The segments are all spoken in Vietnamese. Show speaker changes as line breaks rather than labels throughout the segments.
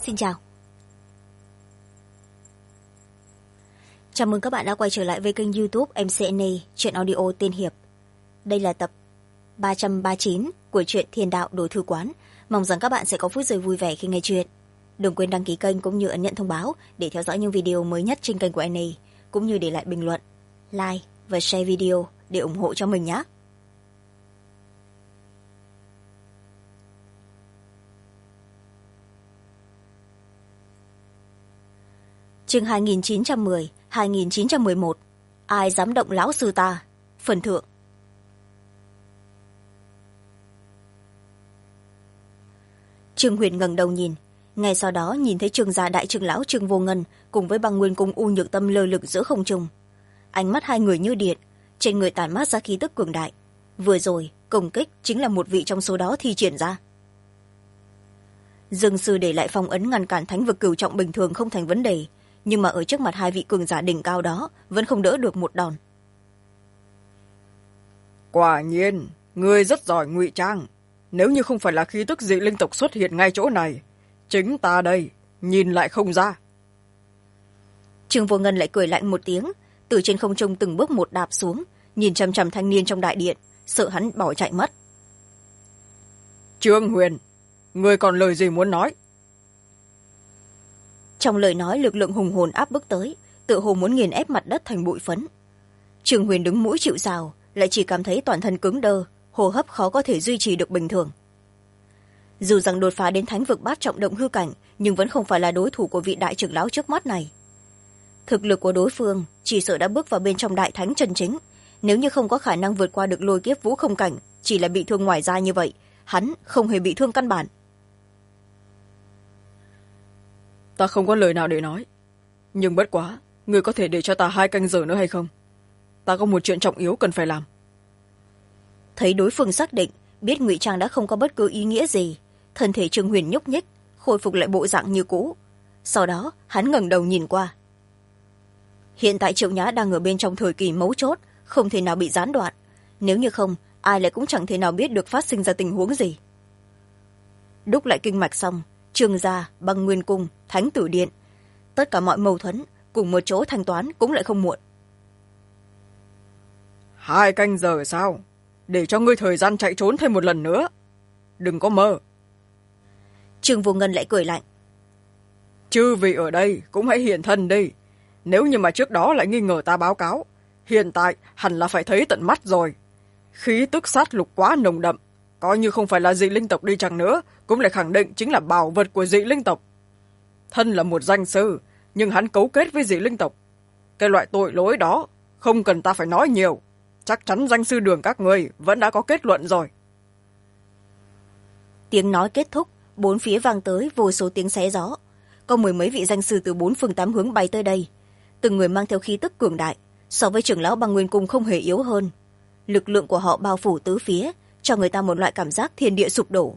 xin chào. Chào mừng các bạn đã quay trở lại với kênh YouTube MCNA Truyện Audio Tiên Hiệp. Đây là tập 339 của truyện Thiên Đạo Đồ Thư Quán. Mong rằng các bạn sẽ có phút giây vui vẻ khi nghe chuyện. Đừng quên đăng ký kênh cũng như ấn nhận thông báo để theo dõi những video mới nhất trên kênh của NA, cũng như để lại bình luận, like và share video để ủng hộ cho mình nhé. Chương 2910, 2911. Ai dám động lão sư ta? Phần thượng. Trương Huyền ngẩng đầu nhìn, ngay sau đó nhìn thấy Trương gia đại trưởng lão Trương Vô Ngân cùng với Băng Nguyên Cung U Nhược Tâm lơ lửng giữa không trung. Ánh mắt hai người như điện, trên người tản mát ra khí tức cường đại. Vừa rồi công kích chính là một vị trong số đó thi triển ra. Dương sư để lại phong ấn ngăn cản thánh vực cửu trọng bình thường không thành vấn đề, nhưng mà ở trước mặt hai vị cường giả đỉnh cao đó vẫn không đỡ được một đòn.
Quả nhiên ngươi rất giỏi ngụy trang. Nếu như không phải là khí tức dị linh tộc xuất hiện ngay chỗ này, chính ta đây nhìn lại không ra.
Trương Vô Ngân lại cười lạnh một tiếng, từ trên không trung từng bước một đạp xuống, nhìn chằm chằm thanh niên trong đại điện, sợ hắn bỏ chạy mất.
Trương Huyền, ngươi còn lời gì muốn nói?
Trong lời nói lực lượng hùng hồn áp bức tới, tự hồ muốn nghiền ép mặt đất thành bụi phấn. Trương Huyền đứng mũi chịu sào, lại chỉ cảm thấy toàn thân cứng đơ, hô hấp khó có thể duy trì được bình thường. Dù rằng đột phá đến thánh vực bát trọng động hư cảnh, nhưng vẫn không phải là đối thủ của vị đại trưởng lão trước mắt này. Thực lực của đối phương chỉ sợ đã bước vào bên trong đại thánh chân chính. Nếu như không có khả năng vượt qua được lôi kiếp vũ không cảnh, chỉ là bị thương ngoài da như vậy, hắn không hề bị thương căn bản.
Ta không có lời nào để nói, nhưng bất quá người có thể để cho ta 2 canh giờ nữa hay không? Ta có một chuyện trọng yếu cần phải làm.
Thấy đối phương xác định biết ngụy trang đã không có bất cứ ý nghĩa gì, thân thể Trương Huyền nhúc nhích, khôi phục lại bộ dạng như cũ. Sau đó hắn ngẩng đầu nhìn qua. Hiện tại Triệu Nhã đang ở bên trong thời kỳ mấu chốt, không thể nào bị gián đoạn. Nếu như không, ai lại cũng chẳng thể nào biết được phát sinh ra tình huống gì. Đúc lại kinh mạch xong, Trương gia, Băng Nguyên Cung, Thánh Tử Điện, tất cả mọi mâu thuẫn cùng một chỗ thanh toán cũng lại không muộn.
2 canh giờ sao? Để cho ngươi thời gian chạy trốn thêm một lần nữa. Đừng có mơ.
Trương Vô Ngân lại cười lạnh.
Chư vị ở đây cũng hãy hiện thân đi. Nếu như mà trước đó lại nghi ngờ ta báo cáo, hiện tại hẳn là phải thấy tận mắt rồi. Khí tức sát lục quá nồng đậm, coi như không phải là dị linh tộc đi chăng nữa cũng lại khẳng định chính là bảo vật của dị linh tộc. Thân là một danh sư, nhưng hắn cấu kết với dị linh tộc. Cái loại tội lỗi đó không cần ta phải nói nhiều, chắc chắn danh sư đường các người vẫn đã có kết luận rồi.
Tiếng nói kết thúc, bốn phía vang tới vô số tiếng xé gió. Có 10 mấy vị danh sư từ 4 phương 8 hướng bay tới đây, từng người mang theo khí tức cường đại, so với trưởng lão Băng Nguyên Cung không hề yếu hơn. Lực lượng của họ bao phủ tứ phía, cho người ta một loại cảm giác thiên địa sụp đổ.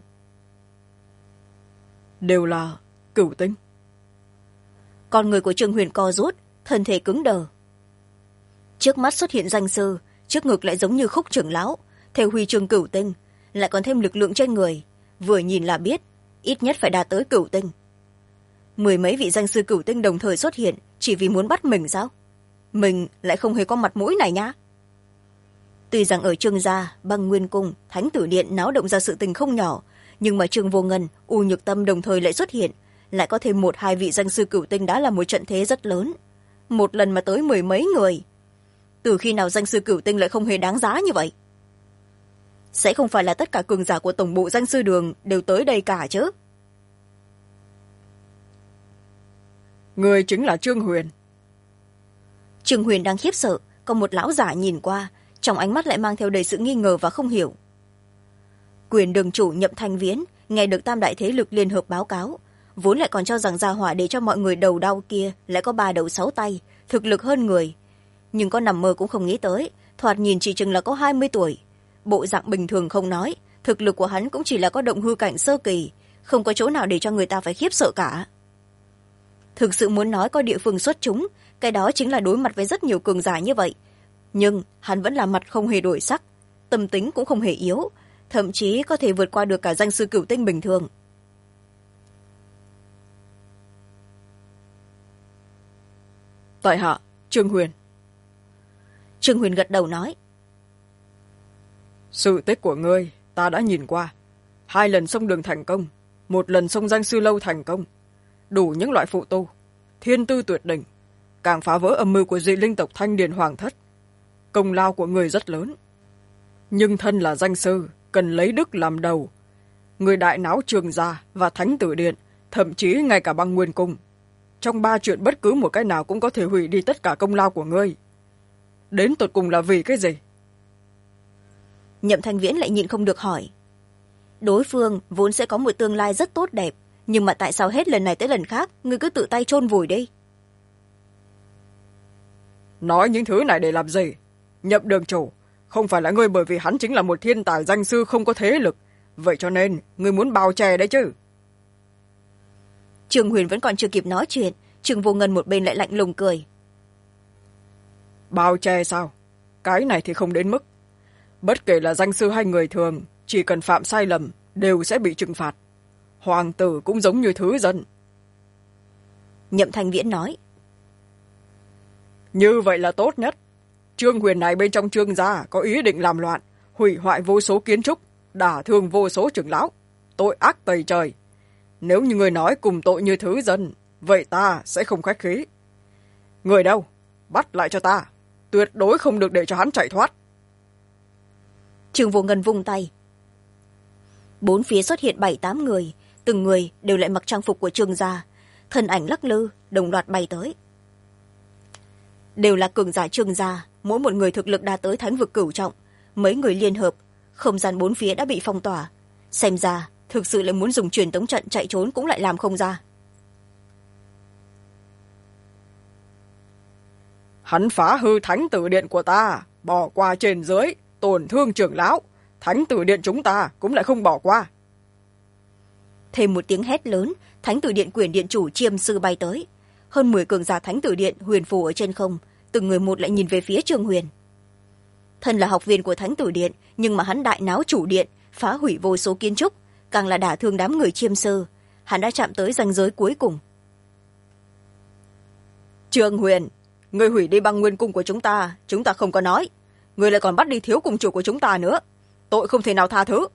Đều là cửu tinh.
Con người của Trương Huyền co rút, thân thể cứng đờ. Trước mắt xuất hiện danh sư, trước ngực lại giống như Khúc trưởng lão, theo huy chương cửu tinh, lại còn thêm lực lượng trên người, vừa nhìn là biết ít nhất phải đạt tới cửu tinh. 10 mấy vị danh sư cửu tinh đồng thời xuất hiện chỉ vì muốn bắt mình sao? Mình lại không hề có mặt mũi này nhá. Tuy rằng ở Trương gia, Băng Nguyên Cung, Thánh Tử Điện náo động ra sự tình không nhỏ, nhưng mà Trương Vô Ngân, U Nhược Tâm đồng thời lại xuất hiện, lại có thêm 1-2 vị danh sư cửu tinh đã là một trận thế rất lớn. Một lần mà tới 10 mấy người. Từ khi nào danh sư cửu tinh lại không hề đáng giá như vậy? Sẽ không phải là tất cả cường giả của tổng bộ danh sư đường đều tới đây cả chứ?
Người chính là Trương Huyền.
Trương Huyền đang khiếp sợ, còn một lão giả nhìn qua, trong ánh mắt lại mang theo đầy sự nghi ngờ và không hiểu. Quyền đường chủ Nhậm Thanh Viễn nghe được tam đại thế lực liên hợp báo cáo, vốn lại còn cho rằng gia hỏa để cho mọi người đầu đau kia lại có 3 đầu 6 tay, thực lực hơn người. Nhưng có nằm mơ cũng không nghĩ tới, thoạt nhìn chỉ chừng là có 20 tuổi. Bộ dạng bình thường không nói, thực lực của hắn cũng chỉ là có động hư cảnh sơ kỳ, không có chỗ nào để cho người ta phải khiếp sợ cả. Thực sự muốn nói có địa phương xuất chúng, cái đó chính là đối mặt với rất nhiều cường giả như vậy. Nhưng hắn vẫn là mặt không hề đổi sắc, tâm tính cũng không hề yếu, thậm chí có thể vượt qua được cả danh sư cửu tinh bình thường.
Tại hạ Trương Huyền.
Trương Huyền gật đầu nói.
Sự tích của ngươi ta đã nhìn qua. 2 lần xông đường thành công, 1 lần xông danh sư lâu thành công, đủ những loại phụ tu, thiên tư tuyệt đỉnh, càng phá vỡ âm mưu của dị linh tộc Thanh Điền Hoàng thất. Công lao của người rất lớn, nhưng thân là danh sư cần lấy đức làm đầu. Người đại náo Trường Gia và Thánh Tử Điện, thậm chí ngay cả Băng Nguyên Cung, trong 3 chuyện bất cứ một cái nào cũng có thể hủy đi tất cả công lao của ngươi. Đến tột cùng là vì cái gì?
Nhậm Thanh Viễn lại nhịn không được hỏi. Đối phương vốn sẽ có một tương lai rất tốt đẹp, nhưng mà tại sao hết lần này tới lần khác ngươi cứ tự tay chôn vùi đi?
Nói những thứ này để làm gì? Nhậm đường chủ, không phải là ngươi bởi vì hắn chính là một thiên tài danh sư không có thế lực, vậy cho nên ngươi muốn bào chè đấy chứ?
Trương Huyền vẫn còn chưa kịp nói chuyện, Trương Vô Ngân một bên lại lạnh lùng cười.
Bào chè sao? Cái này thì không đến mức. Bất kể là danh sư hay người thường, chỉ cần phạm sai lầm đều sẽ bị trừng phạt. Hoàng tử cũng giống như thứ dân.
Nhậm Thanh Viễn nói.
Như vậy là tốt nhất. Trương Huyền này bên trong Trương gia có ý định làm loạn, hủy hoại vô số kiến trúc, đả thương vô số trưởng lão, tội ác tày trời. Nếu như người nói cùng tội như thứ dân, vậy ta sẽ không khách khí. Người đâu? Bắt lại cho ta. Tuyệt đối không được để cho hắn chạy thoát.
Trương Vô Ngân vung tay. 4 phía xuất hiện 7-8 người, từng người đều lại mặc trang phục của Trương gia, thân ảnh lắc lư đồng loạt bay tới. Đều là cường giả Trương gia, mỗi một người thực lực đạt tới thánh vực cửu trọng. Mấy người liên hợp, không gian 4 phía đã bị phong tỏa. Xem ra thực sự lại muốn dùng truyền tống trận chạy trốn cũng lại làm không ra.
Hắn phá hư Thánh Tử Điện của ta, bỏ qua trên dưới, tổn thương trưởng lão. Thánh Tử Điện chúng ta cũng lại không bỏ qua.
Thêm một tiếng hét lớn, Thánh Tử Điện quyền điện chủ Chiêm Sư bay tới. Hơn 10 cường giả Thánh Tử Điện huyền phù ở trên không, từng người một lại nhìn về phía Trương Huyền. Thân là học viên của Thánh Tử Điện, nhưng mà hắn đại náo chủ điện, phá hủy vô số kiến trúc, càng là đả thương đám người Chiêm Sư. Hắn đã chạm tới ranh giới cuối cùng. Trương Huyền, người hủy đi Băng Nguyên Cung của chúng ta không có nói. Người lại còn bắt đi thiếu cung chủ của chúng ta nữa. Tội không thể nào tha thứ.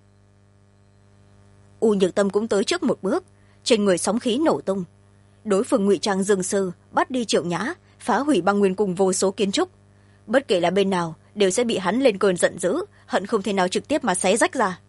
U Nhược Tâm cũng tới trước một bước, trên người sóng khí nổ tung. Đối phương ngụy trang Dương Sư, bắt đi Triệu Nhã, phá hủy Băng Nguyên Cung vô số kiến trúc. Bất kể là bên nào đều sẽ bị hắn lên cơn giận dữ, hận không thể nào trực tiếp mà xé rách ra.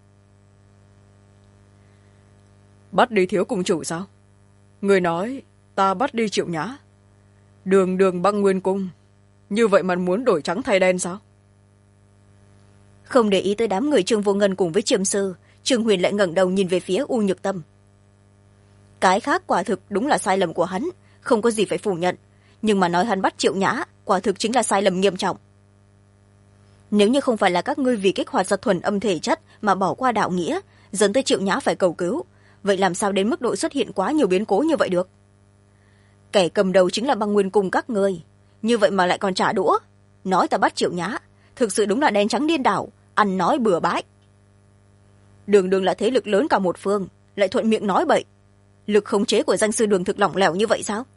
Bắt đi thiếu cung chủ sao? Người nói ta bắt đi Triệu Nhã, đường đường Băng Nguyên Cung, như vậy mà muốn đổi trắng thay đen sao?
Không để ý tới đám người Trương Vô Ngân cùng với Chiêm Sư, Trương Huyền lại ngẩng đầu nhìn về phía U Nhược Tâm. Cái khác quả thực đúng là sai lầm của hắn, không có gì phải phủ nhận, nhưng mà nói hắn bắt Triệu Nhã quả thực chính là sai lầm nghiêm trọng. Nếu như không phải là các ngươi vì kích hoạt ra thuần âm thể chất mà bỏ qua đạo nghĩa, dẫn tới Triệu Nhã phải cầu cứu, vậy làm sao đến mức độ xuất hiện quá nhiều biến cố như vậy được? Kẻ cầm đầu chính là Băng Nguyên Cung các ngươi, như vậy mà lại còn trả đũa, nói ta bắt Triệu Nhã, thực sự đúng là đen trắng điên đảo, ăn nói bừa bãi. Đường Đường là thế lực lớn cả một phương, lại thuận miệng nói bậy, lực khống chế của danh sư Đường thực lỏng lẻo như vậy sao?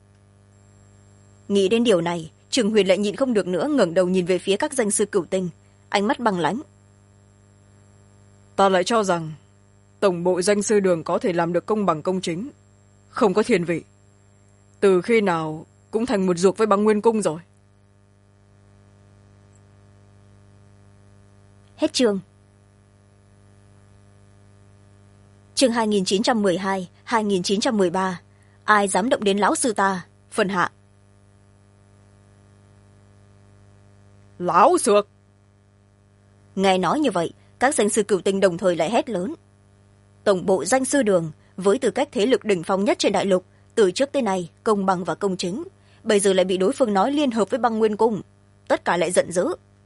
Nghĩ đến điều này, Trương Huyền lại nhịn không được nữa, ngẩng đầu nhìn về phía các danh sư cửu tinh, ánh mắt băng lãnh.
Ta lại cho rằng tổng bộ danh sư Đường có thể làm được công bằng công chính, không có thiên vị. Từ khi nào cũng thành một ruột với Băng Nguyên Cung rồi.
Hết chương. Chương 2912, 2913. Ai dám động đến lão sư ta? Phần hạ.
Lão xược!
Nghe nói như vậy, các danh sư cửu tinh đồng thời lại hét lớn. Tổng bộ danh sư Đường, với tư cách thế lực đỉnh phong nhất trên đại lục, từ trước tới nay công bằng và công chính, bây giờ lại bị đối phương nói liên hợp với Băng Nguyên Cung, tất cả lại giận dữ.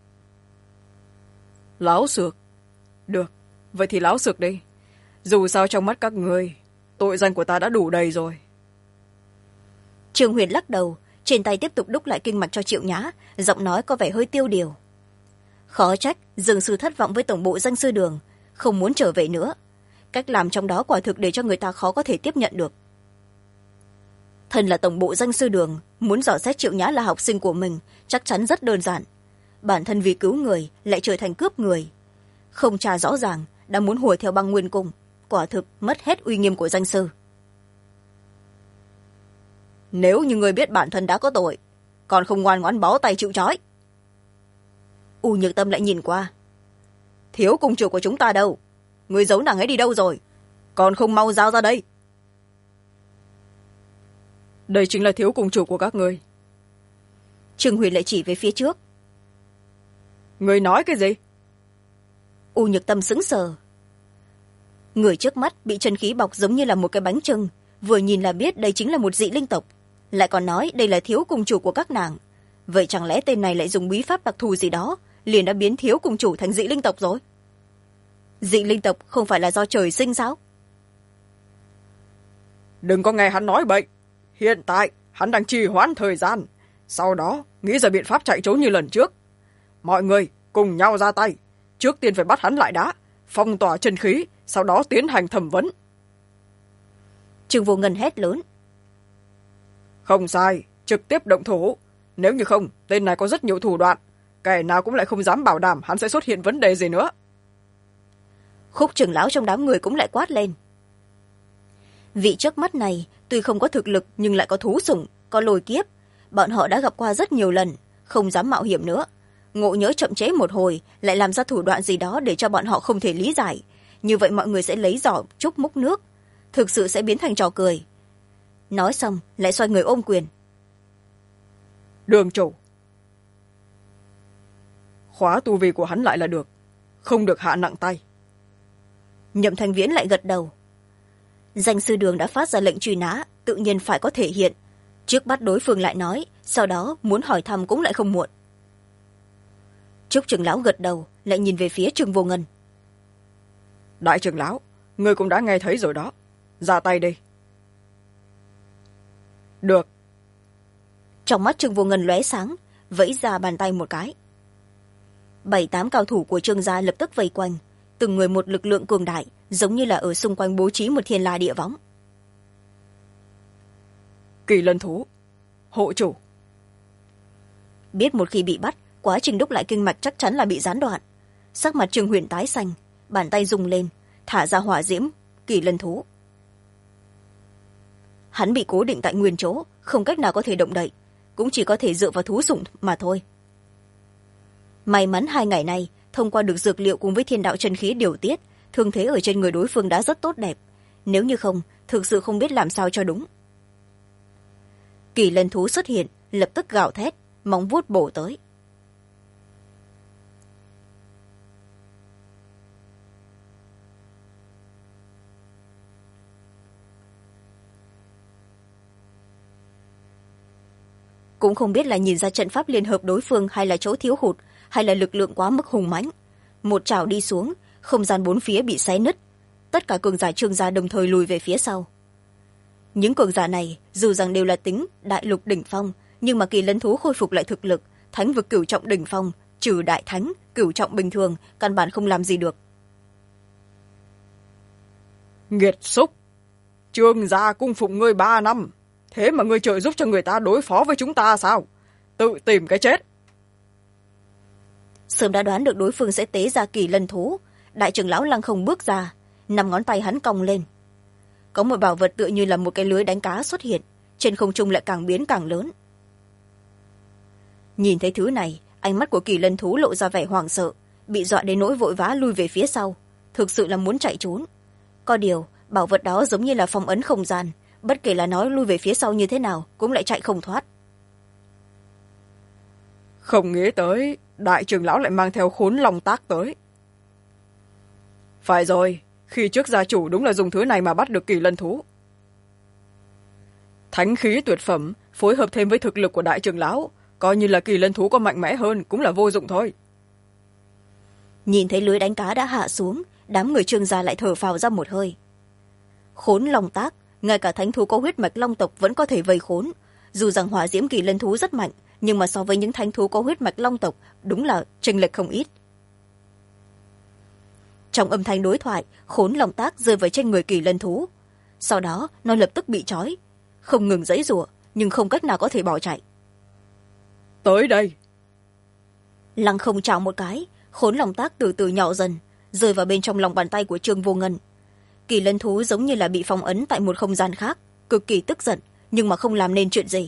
Lão xược? Được, vậy thì lão xược đi. Dù sao trong mắt các người, tội danh của ta đã đủ đầy rồi.
Trương Huyền lắc đầu, trên tay tiếp tục đúc lại kinh mạch cho Triệu Nhã, giọng nói có vẻ hơi tiêu điều. Khó trách Dương sư thất vọng với tổng bộ danh sư Đường, không muốn trở về nữa. Cách làm trong đó quả thực để cho người ta khó có thể tiếp nhận được. thân là tổng bộ danh sư đường, muốn dò xét Triệu Nhã là học sinh của mình chắc chắn rất đơn giản. Bản thân vì cứu người lại trở thành cướp người, không tra rõ ràng đã muốn hùa theo băng nguyên cung, quả thực mất hết uy nghiêm của danh sư. Nếu như người biết bản thân đã có tội, còn không ngoan ngoãn bó tay chịu trói. U Nhược Tâm lại nhìn qua. Thiếu cung chủ của chúng ta đâu? Người giấu nàng ấy đi đâu rồi? Còn không mau giao ra đây.
Đây chính là thiếu cung chủ của các người.
Trương Huyền lại chỉ về phía trước.
Người nói cái gì?
U Nhược Tâm sững sờ. Người trước mắt bị chân khí bọc giống như là một cái bánh chưng, vừa nhìn là biết đây chính là một dị linh tộc, lại còn nói đây là thiếu cung chủ của các nàng. Vậy chẳng lẽ tên này lại dùng bí pháp đặc thù gì đó, liền đã biến thiếu cung chủ thành dị linh tộc rồi? Dị linh tộc không phải là do trời sinh sao?
Đừng có nghe hắn nói bậy. Hiện tại hắn đang trì hoãn thời gian, sau đó nghĩ ra biện pháp chạy trốn như lần trước. Mọi người cùng nhau ra tay, trước tiên phải bắt hắn lại đã, phong tỏa chân khí, sau đó tiến hành thẩm vấn.
Trương Vô Ngân hét lớn.
Không sai, trực tiếp động thủ. Nếu như không, tên này có rất nhiều thủ đoạn, kẻ nào cũng lại không dám bảo đảm hắn sẽ xuất hiện vấn đề gì nữa.
Khúc trưởng lão trong đám người cũng lại quát lên. Vị trước mắt này tuy không có thực lực nhưng lại có thú sủng, có lôi kiếp. Bọn họ đã gặp qua rất nhiều lần, không dám mạo hiểm nữa. Ngộ nhớ chậm chế một hồi lại làm ra thủ đoạn gì đó để cho bọn họ không thể lý giải. Như vậy mọi người sẽ lấy giỏ trúc múc nước, thực sự sẽ biến thành trò cười. Nói xong lại xoay người ôm quyền.
Đường chủ, khóa tu vi của hắn lại là được, không được hạ nặng tay.
Nhậm Thanh Viễn lại gật đầu. Danh sư đường đã phát ra lệnh truy nã, tự nhiên phải có thể hiện. Trước bắt đối phương lại nói, sau đó muốn hỏi thăm cũng lại không muộn. Trúc trưởng lão gật đầu, lại nhìn về phía Trương Vô Ngân.
Đại trưởng lão, ngươi cũng đã nghe thấy rồi đó, ra tay đi. Được.
Trong mắt Trương Vô Ngân lóe sáng, vẫy ra bàn tay một cái. 7-8 cao thủ của Trương gia lập tức vây quanh, từng người một lực lượng cường đại, giống như là ở xung quanh bố trí một thiên la địa võng.
Kỳ lân thú, hộ chủ.
Biết một khi bị bắt, quá trình đúc lại kinh mạch chắc chắn là bị gián đoạn. Sắc mặt Trương Huyền tái xanh, bàn tay rung lên, thả ra hỏa diễm kỳ lân thú. Hắn bị cố định tại nguyên chỗ, không cách nào có thể động đậy, cũng chỉ có thể dựa vào thú sủng mà thôi. May mắn 2 ngày nay thông qua được dược liệu cùng với thiên đạo chân khí điều tiết, thương thế ở trên người đối phương đã rất tốt đẹp, nếu như không thực sự không biết làm sao cho đúng. Kỳ lân thú xuất hiện, lập tức gào thét, móng vuốt bổ tới. Cũng không biết là nhìn ra trận pháp liên hợp đối phương, hay là chỗ thiếu hụt, hay là lực lượng quá mức hùng mãnh. Một trảo đi xuống, không gian 4 phía bị xé nứt, tất cả cường giả Trương gia đồng thời lùi về phía sau. Những cường giả này dù rằng đều là tính đại lục đỉnh phong, nhưng mà kỳ lân thú khôi phục lại thực lực thánh vực cửu trọng đỉnh phong, trừ đại thánh cửu trọng bình thường căn bản không làm gì được.
Nghiệt xúc, Trương gia cung phụng ngươi 3 năm, thế mà ngươi trợ giúp cho người ta đối phó với chúng ta sao? Tự tìm cái chết.
Sớm đã đoán được đối phương sẽ tế ra kỳ lân thú, đại trưởng lão Lăng Không bước ra, 5 ngón tay hắn cong lên. Có một bảo vật tựa như là một cái lưới đánh cá xuất hiện, trên không trung lại càng biến càng lớn. Nhìn thấy thứ này, ánh mắt của kỳ lân thú lộ ra vẻ hoảng sợ, bị dọa đến nỗi vội vã lui về phía sau, thực sự là muốn chạy trốn. Có điều bảo vật đó giống như là phong ấn không gian, bất kể là nói lui về phía sau như thế nào cũng lại chạy không thoát.
Không nghĩ tới đại trưởng lão lại mang theo khốn long tác tới. Phải rồi, khi trước gia chủ đúng là dùng thứ này mà bắt được kỳ lân thú. Thánh khí tuyệt phẩm phối hợp thêm với thực lực của đại trưởng lão, coi như là kỳ lân thú có mạnh mẽ hơn cũng là vô dụng thôi.
Nhìn thấy lưới đánh cá đã hạ xuống, đám người Trương gia lại thở phào ra một hơi. Khốn long tác, ngay cả thánh thú có huyết mạch long tộc vẫn có thể vây khốn. Dù rằng hỏa diễm kỳ lân thú rất mạnh, nhưng mà so với những thánh thú có huyết mạch long tộc đúng là chênh lệch không ít. Trong âm thanh đối thoại, khốn long tác rơi vào trên người kỳ lân thú, sau đó nó lập tức bị trói, không ngừng giãy giụa nhưng không cách nào có thể bỏ chạy.
Tới đây.
Lăng không chào một cái, khốn lòng tác từ từ nhỏ dần, rơi vào bên trong lòng bàn tay của Trương Vô Ngân. Kỳ lân thú giống như là bị phong ấn tại một không gian khác, cực kỳ tức giận nhưng mà không làm nên chuyện gì.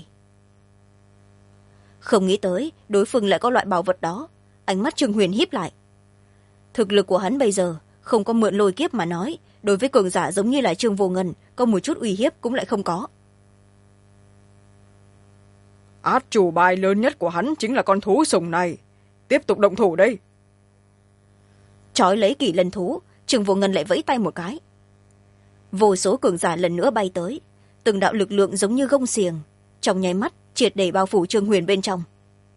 Không nghĩ tới đối phương lại có loại bảo vật đó, ánh mắt Trương Huyền híp lại. Thực lực của hắn bây giờ không có mượn lôi kiếp mà nói, đối với cường giả giống như là Trương Vô Ngân có một chút uy hiếp cũng lại không có.
Át chủ bài lớn nhất của hắn chính là con thú sùng này. Tiếp tục động thủ đây.
Trói lấy Kỳ lân thú, Trương Vô Ngân lại vẫy tay một cái. Vô số cường giả lần nữa bay tới, từng đạo lực lượng giống như gông xiềng, trong nháy mắt triệt để bao phủ Trương Huyền bên trong.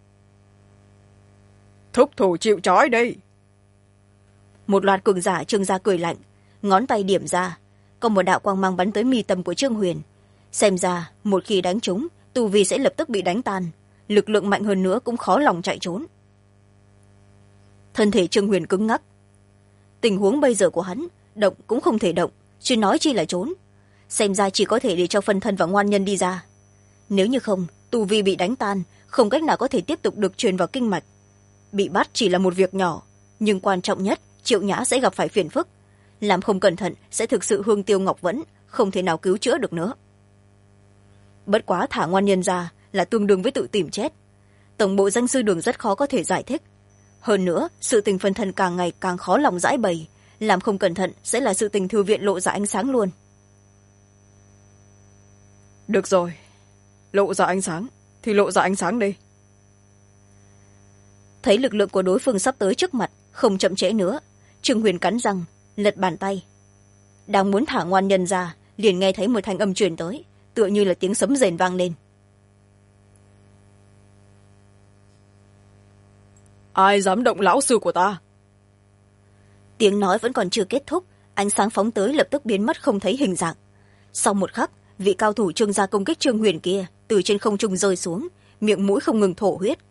Thúc thủ chịu trói đây.
Một loạt cường giả Trương gia cười lạnh, ngón tay điểm ra, có một đạo quang mang bắn tới mi tâm của Trương Huyền. Xem ra một khi đánh trúng, tu vi sẽ lập tức bị đánh tan, lực lượng mạnh hơn nữa cũng khó lòng chạy trốn. Thân thể Trương Huyền cứng ngắc. Tình huống bây giờ của hắn, động cũng không thể động, chứ nói chi là trốn. Xem ra chỉ có thể để cho phân thân và ngoan nhân đi ra. Nếu như không, tu vi bị đánh tan, không cách nào có thể tiếp tục được truyền vào kinh mạch. Bị bắt chỉ là một việc nhỏ, nhưng quan trọng nhất, Triệu Nhã sẽ gặp phải phiền phức. Làm không cẩn thận sẽ thực sự hương tiêu ngọc vẫn, không thể nào cứu chữa được nữa. Bất quá thả ngoan nhân ra là tương đương với tự tìm chết. Tổng bộ danh sư đường rất khó có thể giải thích. Hơn nữa, sự tình phân thân càng ngày càng khó lòng giải bày, làm không cẩn thận sẽ là sự tình thư viện lộ ra ánh sáng luôn.
Được rồi, lộ ra ánh sáng thì lộ ra ánh sáng đi.
Thấy lực lượng của đối phương sắp tới trước mặt, không chậm trễ nữa, Trương Huyền cắn răng, lật bàn tay. Đang muốn thả ngoan nhân ra, liền nghe thấy một thanh âm truyền tới, tựa như là tiếng sấm rền vang lên.
Ai dám động lão sư của ta?
Tiếng nói vẫn còn chưa kết thúc, ánh sáng phóng tới lập tức biến mất không thấy hình dạng. Sau một khắc, vị cao thủ Trương gia công kích Trương Huyền kia từ trên không trung rơi xuống, miệng mũi không ngừng thổ huyết.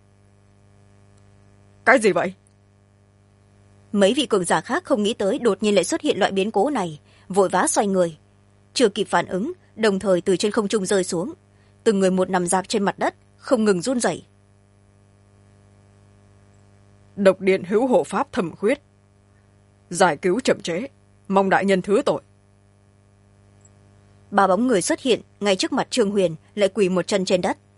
Cái gì vậy?
Mấy vị cường giả khác không nghĩ tới đột nhiên lại xuất hiện loại biến cố này, vội vã xoay người. Chưa kịp phản ứng, đồng thời từ trên không trung rơi xuống. Từng người một nằm rạp trên mặt đất, không ngừng run rẩy.
Độc điện hữu hộ pháp thẩm khuyết. Giải cứu chậm trễ, mong đại nhân thứ tội.
Ba bóng người xuất hiện ngay trước mặt Trương Huyền, lại quỳ một chân trên đất.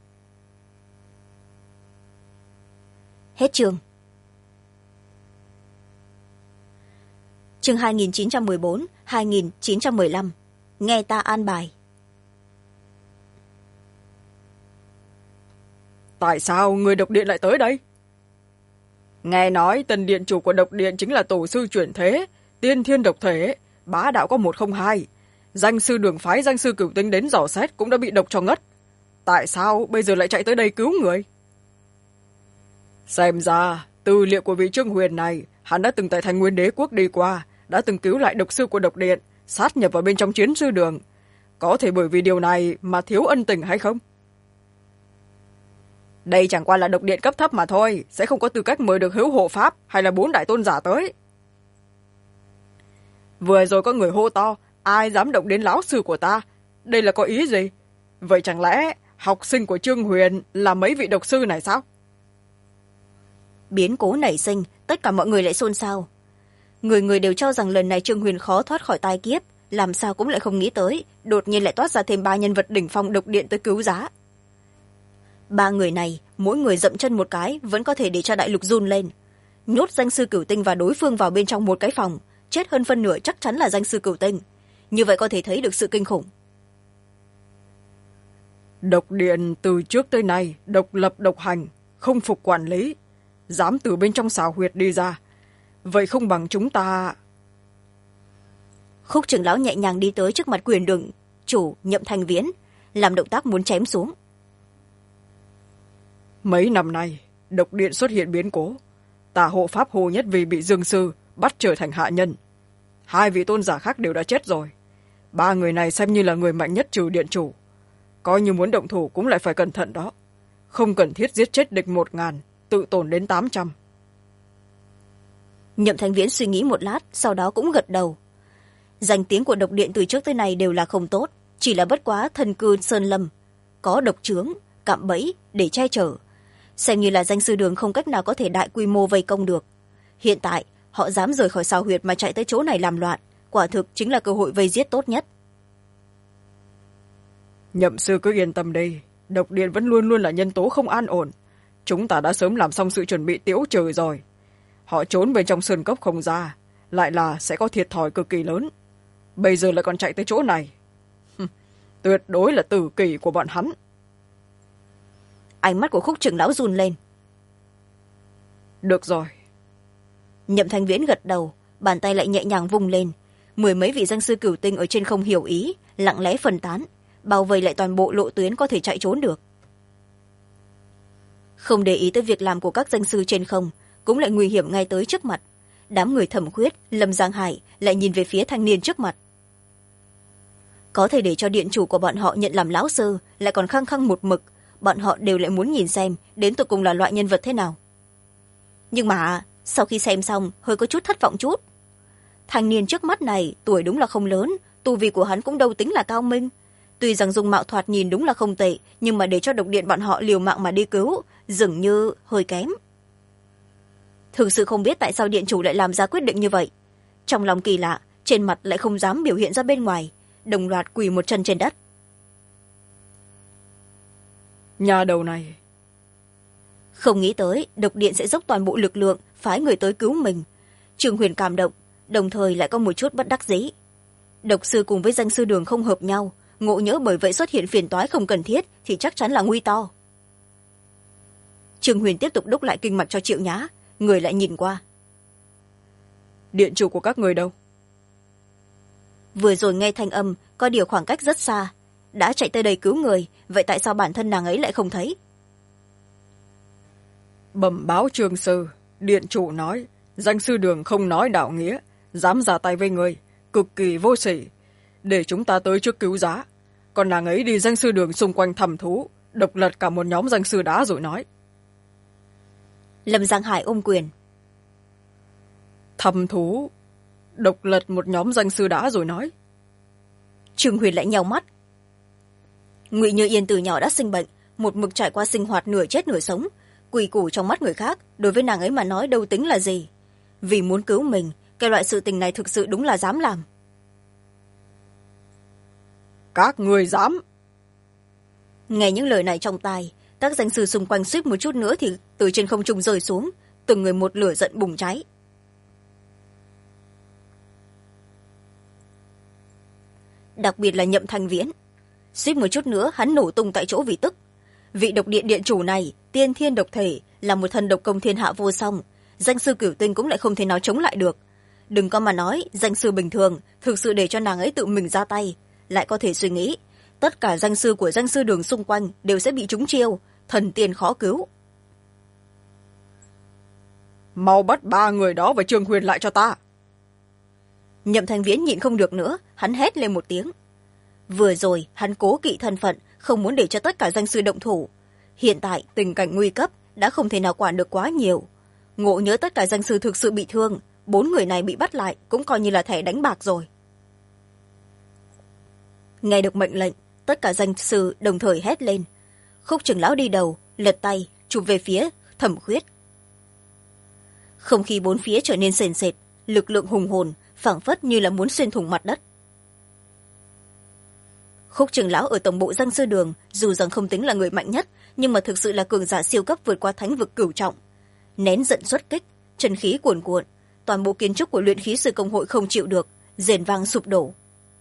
Hết chương. Chương 2914, 2915. Nghe ta an bài.
Tại sao người độc điện lại tới đây? Nghe nói tân điện chủ của độc điện chính là tổ sư chuyển thế, tiên thiên độc thể, bá đạo có 102. Danh sư đường phái danh sư cửu tinh đến dò xét cũng đã bị độc cho ngất. Tại sao bây giờ lại chạy tới đây cứu người? Xem ra, tư liệu của vị Trương Huyền này, hắn đã từng tại Thành Nguyên Đế Quốc đi qua, đã từng cứu lại độc sư của độc điện, sát nhập vào bên trong chiến sư đường. Có thể bởi vì điều này mà thiếu ân tình hay không? Đây chẳng qua là độc điện cấp thấp mà thôi, sẽ không có tư cách mời được hữu hộ pháp hay là 4 đại tôn giả tới. Vừa rồi có người hô to, ai dám động đến lão sư của ta? Đây là có ý gì? Vậy chẳng lẽ học sinh của Trương Huyền là mấy vị độc sư này sao?
Biến cố nảy sinh, tất cả mọi người lại xôn xao. Người người đều cho rằng lần này Trương Huyền khó thoát khỏi tai kiếp, làm sao cũng lại không nghĩ tới, đột nhiên lại toát ra thêm 3 nhân vật đỉnh phong độc điện tới cứu giá. 3 người này, mỗi người dậm chân một cái vẫn có thể để cho đại lục run lên. Nhốt danh sư cửu tinh và đối phương vào bên trong một cái phòng, chết hơn phân nửa chắc chắn là danh sư cửu tinh. Như vậy có thể thấy được sự kinh khủng.
Độc điện từ trước tới nay độc lập độc hành, không phục quản lý, dám từ bên trong xào huyệt đi ra. Vậy không bằng chúng ta...
Khúc trưởng lão nhẹ nhàng đi tới trước mặt quyền đường chủ Nhậm Thành Viễn, làm động tác muốn chém xuống.
Mấy năm nay, độc điện xuất hiện biến cố. Tà hộ pháp Hồ Nhất Vì bị Dương Sư bắt trở thành hạ nhân. 2 vị tôn giả khác đều đã chết rồi. 3 người này xem như là người mạnh nhất trừ điện chủ. Coi như muốn động thủ cũng lại phải cẩn thận đó. Không cần thiết giết chết địch 1000, tự tổn đến 800.
Nhậm Thành Viễn suy nghĩ một lát, sau đó cũng gật đầu. Danh tiếng của độc điện từ trước tới nay đều là không tốt, chỉ là bất quá thân cư sơn lâm, có độc trướng cạm bẫy để che chở, xem như là danh sư đường không cách nào có thể đại quy mô vây công được. Hiện tại họ dám rời khỏi sao huyệt mà chạy tới chỗ này làm loạn, quả thực chính là cơ hội vây giết tốt nhất.
Nhậm sư cứ yên tâm đi, độc điện vẫn luôn luôn là nhân tố không an ổn. Chúng ta đã sớm làm xong sự chuẩn bị tiễu trừ rồi. Họ trốn bên trong sơn cốc không ra, lại là sẽ có thiệt thòi cực kỳ lớn. Bây giờ lại còn chạy tới chỗ này. Tuyệt đối là tử kỷ của bọn hắn.
Ánh mắt của Khúc trưởng lão run lên.
Được rồi.
Nhậm Thanh Viễn gật đầu, bàn tay lại nhẹ nhàng vung lên. Mười mấy vị danh sư cửu tinh ở trên không hiểu ý, lặng lẽ phân tán, bao vây lại toàn bộ lộ tuyến có thể chạy trốn được. Không để ý tới việc làm của các danh sư trên không, cũng lại nguy hiểm ngay tới trước mặt. Đám người Thẩm Khuyết, Lâm Giang Hải lại nhìn về phía thanh niên trước mặt. Có thể để cho điện chủ của bọn họ nhận làm lão sư, lại còn khăng khăng một mực, bọn họ đều lại muốn nhìn xem đến tột cùng là loại nhân vật thế nào. Nhưng mà sau khi xem xong hơi có chút thất vọng chút. Thanh niên trước mắt này tuổi đúng là không lớn, tu vi của hắn cũng đâu tính là cao minh. Tuy rằng dung mạo thoạt nhìn đúng là không tệ, nhưng mà để cho độc điện bọn họ liều mạng mà đi cứu dường như hơi kém. Thực sự không biết tại sao điện chủ lại làm ra quyết định như vậy. Trong lòng kỳ lạ, trên mặt lại không dám biểu hiện ra bên ngoài, đồng loạt quỳ một chân trên đất.
Nhà đầu này
Không nghĩ tới độc điện sẽ dốc toàn bộ lực lượng phái người tới cứu mình. Trương Huyền cảm động, đồng thời lại có một chút bất đắc dĩ. Độc sư cùng với danh sư đường không hợp nhau, ngộ nhỡ bởi vậy xuất hiện phiền toái không cần thiết thì chắc chắn là nguy to. Trương Huyền tiếp tục đúc lại kinh mạch cho Triệu Nhã, người lại nhìn qua.
Điện chủ của các người đâu?
Vừa rồi nghe thanh âm có điều khoảng cách rất xa, đã chạy tới đây cứu người, vậy tại sao bản thân nàng ấy lại không thấy?
Bẩm báo Trương sư, điện chủ nói danh sư đường không nói đạo nghĩa, dám ra tay với người, cực kỳ vô sỉ, để chúng ta tới trước cứu giá. Còn nàng ấy đi danh sư đường xung quanh thăm thú, độc lật cả một nhóm danh sư đá rồi nói.
Lâm Giang Hải ôm quyền.
Thăm thú, độc lật một nhóm danh sư đá rồi nói.
Trương Huyền lại nhàu mắt. Ngụy Như Yên từ nhỏ đã sinh bệnh, một mực trải qua sinh hoạt nửa chết nửa sống, quỳ củ trong mắt người khác đối với nàng ấy mà nói đâu tính là gì. Vì muốn cứu mình, cái loại sự tình này thực sự đúng là dám làm.
Các người dám?
Nghe những lời này trong tai, các danh sư xung quanh suýt một chút nữa thì từ trên không trung rơi xuống, từng người một lửa giận bùng cháy. Đặc biệt là Nhậm Thanh Viễn, suýt một chút nữa hắn nổ tung tại chỗ vì tức. Vị độc điện điện chủ này tiên thiên độc thể, là một thần độc công thiên hạ vô song, danh sư cửu tinh cũng lại không thể nào chống lại được. Đừng có mà nói danh sư bình thường, thực sự để cho nàng ấy tự mình ra tay, lại có thể suy nghĩ tất cả danh sư của danh sư đường xung quanh đều sẽ bị trúng chiêu, thần tiên khó cứu.
Mau bắt 3 người đó và Trương Huyền lại cho ta.
Nhậm Thanh Viễn nhịn không được nữa, hắn hét lên một tiếng. Vừa rồi hắn cố kỵ thân phận, không muốn để cho tất cả danh sư động thủ. Hiện tại tình cảnh nguy cấp, đã không thể nào quản được quá nhiều. Ngộ nhớ tất cả danh sư thực sự bị thương, 4 người này bị bắt lại cũng coi như là thẻ đánh bạc rồi. Nghe được mệnh lệnh, tất cả danh sư đồng thời hét lên. Khúc trưởng lão đi đầu, lật tay chụp về phía Thẩm Khuyết. Không khí bốn phía trở nên sền sệt, lực lượng hùng hồn phảng phất như là muốn xuyên thủng mặt đất. Khúc trưởng lão ở tổng bộ danh sư đường dù rằng không tính là người mạnh nhất, nhưng mà thực sự là cường giả siêu cấp vượt qua thánh vực cửu trọng. Nén giận xuất kích, chân khí cuồn cuộn, toàn bộ kiến trúc của luyện khí sư công hội không chịu được, rền vang sụp đổ.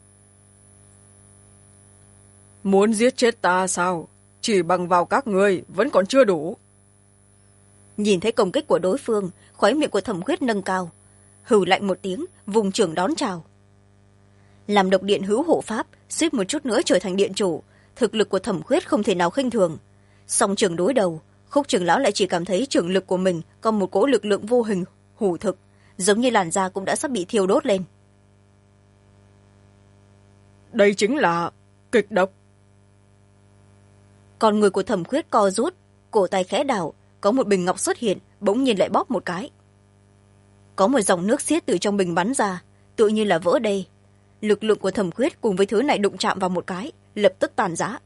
Muốn giết chết ta sao? Chỉ bằng vào các người vẫn còn chưa đủ.
Nhìn thấy công kích của đối phương, khóe miệng của Thẩm Khuyết nâng cao, hừ lạnh một tiếng, vùng trưởng đón chào. Làm độc điện hữu hộ pháp, suýt một chút nữa trở thành điện chủ, thực lực của Thẩm Khuyết không thể nào khinh thường. Song trường đối đầu, Khúc trưởng lão lại chỉ cảm thấy trường lực của mình có một cỗ lực lượng vô hình hủ thực, giống như làn da cũng đã sắp bị thiêu đốt lên.
Đây chính là kịch độc.
Con người của Thẩm Khuyết co rút, cổ tay khẽ đảo, có một bình ngọc xuất hiện, bỗng nhiên lại bóp một cái. Có một dòng nước xiết từ trong bình bắn ra, tự như là vỡ đê. lực lượng của Thẩm Khuyết cùng với thứ này đụng chạm vào một cái, lập tức tàn rã.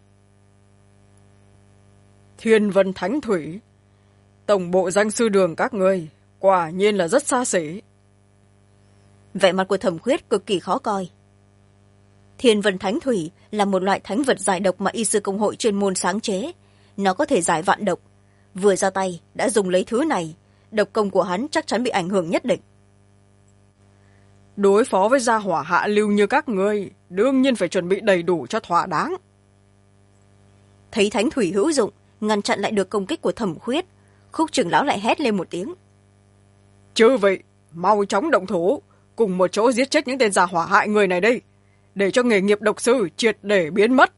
Thiên Vân Thánh Thủy, tổng bộ danh sư đường các ngươi quả nhiên là rất xa xỉ.
Vẻ mặt của Thẩm Khuyết cực kỳ khó coi. Thiên Vân Thánh Thủy là một loại thánh vật giải độc mà y sư công hội chuyên môn sáng chế. Nó có thể giải vạn độc. Vừa ra tay đã dùng lấy thứ này, độc công của hắn chắc chắn bị ảnh hưởng nhất định.
Đối phó với gia hỏa hạ lưu như các ngươi, đương nhiên phải chuẩn bị đầy đủ cho thỏa đáng.
Thấy thánh thủy hữu dụng, ngăn chặn lại được công kích của Thẩm Khuyết, Khúc trưởng lão lại hét lên một tiếng.
Chư vị, mau chóng động thủ, cùng một chỗ giết chết những tên gia hỏa hại người này đây, để cho nghề nghiệp độc sư triệt để biến mất.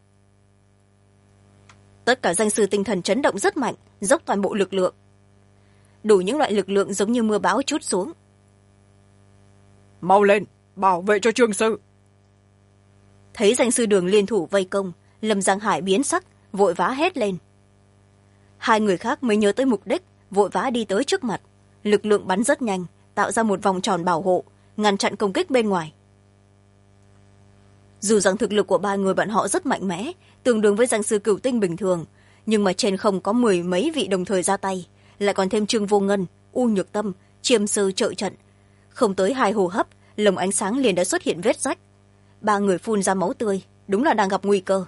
Tất cả danh sư tinh thần chấn động rất mạnh, dốc toàn bộ lực lượng. Đủ những loại lực lượng giống như mưa bão trút xuống.
Mau lên, bảo vệ cho Trương sư.
Thấy danh sư đường liên thủ vây công, Lâm Giang Hải biến sắc, vội vã hét lên. Hai người khác mới nhớ tới mục đích, vội vã đi tới trước mặt. Lực lượng bắn rất nhanh, tạo ra một vòng tròn bảo hộ, ngăn chặn công kích bên ngoài. Dù rằng thực lực của ba người bọn họ rất mạnh mẽ, tương đương với danh sư cửu tinh bình thường, nhưng mà trên không có 10 mấy vị đồng thời ra tay, lại còn thêm Trương Vô Ngân, U Nhược Tâm, Chiêm sư trợ trận. Không tới 2 hô hấp, lồng ánh sáng liền đã xuất hiện vết rách. Ba người phun ra máu tươi, đúng là đang gặp nguy cơ.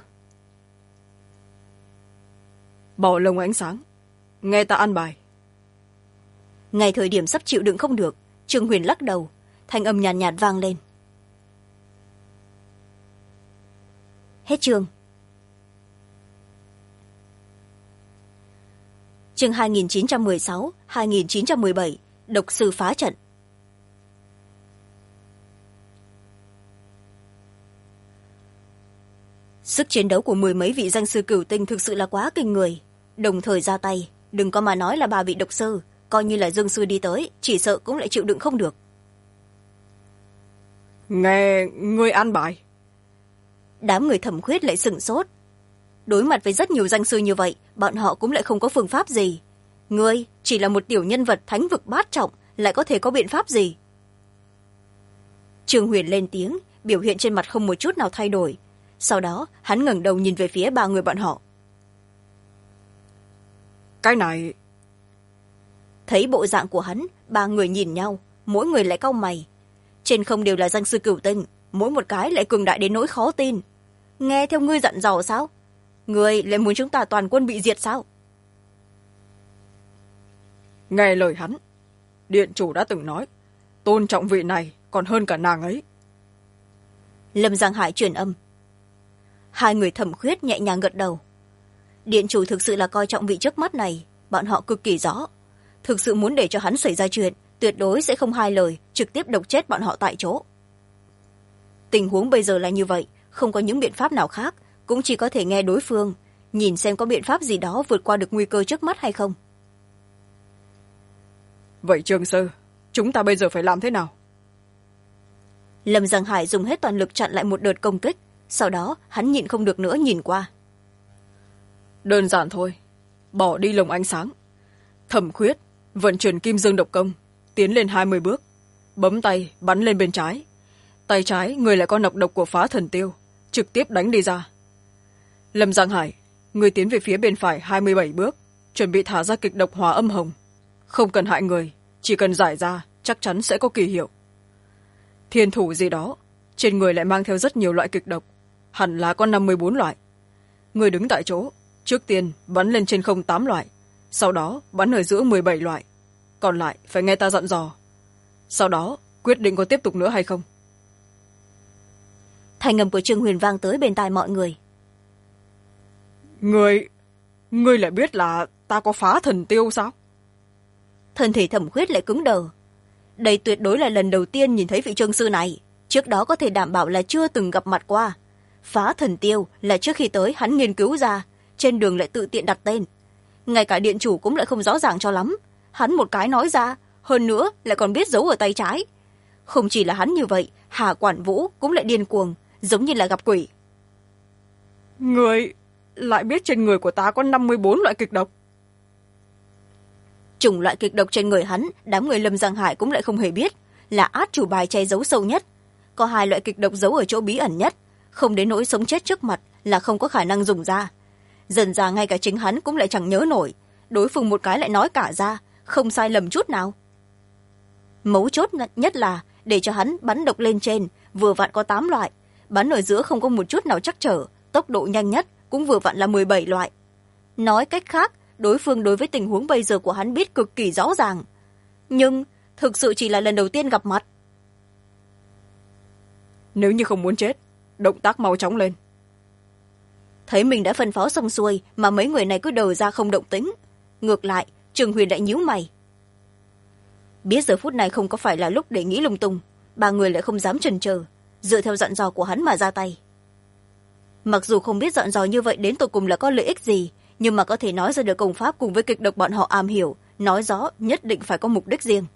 Bỏ lồng ánh sáng, nghe ta ăn bài.
Ngay thời điểm sắp chịu đựng không được, Trương Huyền lắc đầu, thanh âm nhàn nhạt vang lên. Hết chương. Chương 2916-2917, độc sư phá trận. Sức chiến đấu của 10 mấy vị danh sư cửu tinh thực sự là quá kinh người. Đồng thời ra tay, đừng có mà nói là 3 vị độc sư, coi như là Dương sư đi tới, chỉ sợ cũng lại chịu đựng không được.
Nghe ngươi ăn bài.
Đám người Thẩm Khuyết lại sửng sốt. Đối mặt với rất nhiều danh sư như vậy, bọn họ cũng lại không có phương pháp gì. Ngươi chỉ là một tiểu nhân vật thánh vực bát trọng, lại có thể có biện pháp gì? Trương Huyền lên tiếng, biểu hiện trên mặt không một chút nào thay đổi. Sau đó hắn ngẩng đầu nhìn về phía ba người bọn họ.
Cái này...
Thấy bộ dạng của hắn, ba người nhìn nhau, mỗi người lại cau mày. Trên không đều là danh sư cửu tinh, mỗi một cái lại cường đại đến nỗi khó tin. Nghe theo ngươi dặn dò sao? Ngươi lại muốn chúng ta toàn quân bị diệt sao?
Nghe lời hắn, điện chủ đã từng nói, tôn trọng vị này còn hơn cả nàng ấy.
Lâm Giang Hải truyền âm. Hai người Thẩm Khuyết nhẹ nhàng gật đầu. Điện chủ thực sự là coi trọng vị trước mắt này, bọn họ cực kỳ rõ. Thực sự muốn để cho hắn xảy ra chuyện, tuyệt đối sẽ không hai lời, trực tiếp độc chết bọn họ tại chỗ. Tình huống bây giờ là như vậy, không có những biện pháp nào khác, cũng chỉ có thể nghe đối phương, nhìn xem có biện pháp gì đó vượt qua được nguy cơ trước mắt hay không.
Vậy Trương sư, chúng ta bây giờ phải làm thế nào?
Lâm Giang Hải dùng hết toàn lực chặn lại một đợt công kích, sau đó hắn nhịn không được nữa nhìn qua.
Đơn giản thôi, bỏ đi lồng ánh sáng. Thẩm Khuyết vận chuyển kim dương độc công, tiến lên 20 bước, bấm tay bắn lên bên trái. Tay trái người lại có nọc độc của Phá Thần Tiêu, trực tiếp đánh đi ra. Lâm Giang Hải, người tiến về phía bên phải 27 bước, chuẩn bị thả ra kịch độc Hòa Âm Hồng. Không cần hại người, chỉ cần giải ra chắc chắn sẽ có kỳ hiệu. Thiên thủ gì đó, trên người lại mang theo rất nhiều loại kịch độc, hẳn là có 54 loại. Người đứng tại chỗ, trước tiên bắn lên trên không 8 loại, sau đó bắn ở giữa 17 loại, còn lại phải nghe ta dặn dò. Sau đó quyết định có tiếp tục nữa hay không.
Thanh âm của Trương Huyền vang tới bên tai mọi người.
Ngươi lại biết là ta có Phá Thần Tiêu sao?
Thân thể Thẩm Khuyết lại cứng đờ. Đây tuyệt đối là lần đầu tiên nhìn thấy vị Trương sư này, trước đó có thể đảm bảo là chưa từng gặp mặt qua. Phá Thần Tiêu là trước khi tới hắn nghiên cứu ra, trên đường lại tự tiện đặt tên. Ngay cả điện chủ cũng lại không rõ ràng cho lắm, hắn một cái nói ra, hơn nữa lại còn biết giấu ở tay trái. Không chỉ là hắn như vậy, Hà Quản Vũ cũng lại điên cuồng, giống như là gặp quỷ.
Người lại biết trên người của ta có 54 loại kịch độc.
Chủng loại kịch độc trên người hắn, đám người Lâm Giang Hải cũng lại không hề biết, là át chủ bài che giấu sâu nhất. có hai loại kịch độc giấu ở chỗ bí ẩn nhất, không đến nỗi sống chết trước mặt là không có khả năng dùng ra. Dần ra ngay cả chính hắn cũng lại chẳng nhớ nổi, đối phương một cái lại nói cả ra, không sai lầm chút nào. Mấu chốt nhất là để cho hắn bắn độc lên trên vừa vặn có 8 loại, bắn ở giữa không có một chút nào chắc trở, tốc độ nhanh nhất cũng vừa vặn là 17 loại. Nói cách khác, đối phương đối với tình huống bây giờ của hắn biết cực kỳ rõ ràng, nhưng thực sự chỉ là lần đầu tiên gặp mặt.
Nếu như không muốn chết, động tác mau chóng lên.
Thấy mình đã phân phó xong xuôi mà mấy người này cứ đờ ra không động tĩnh, ngược lại Trường Huyền lại nhíu mày. Biết giờ phút này không có phải là lúc để nghĩ lung tung, ba người lại không dám chần chờ, dựa theo dặn dò của hắn mà ra tay. Mặc dù không biết dặn dò như vậy đến tột cùng là có lợi ích gì, nhưng mà có thể nói ra được công pháp cùng với kịch độc bọn họ am hiểu, nói rõ nhất định phải có mục đích riêng.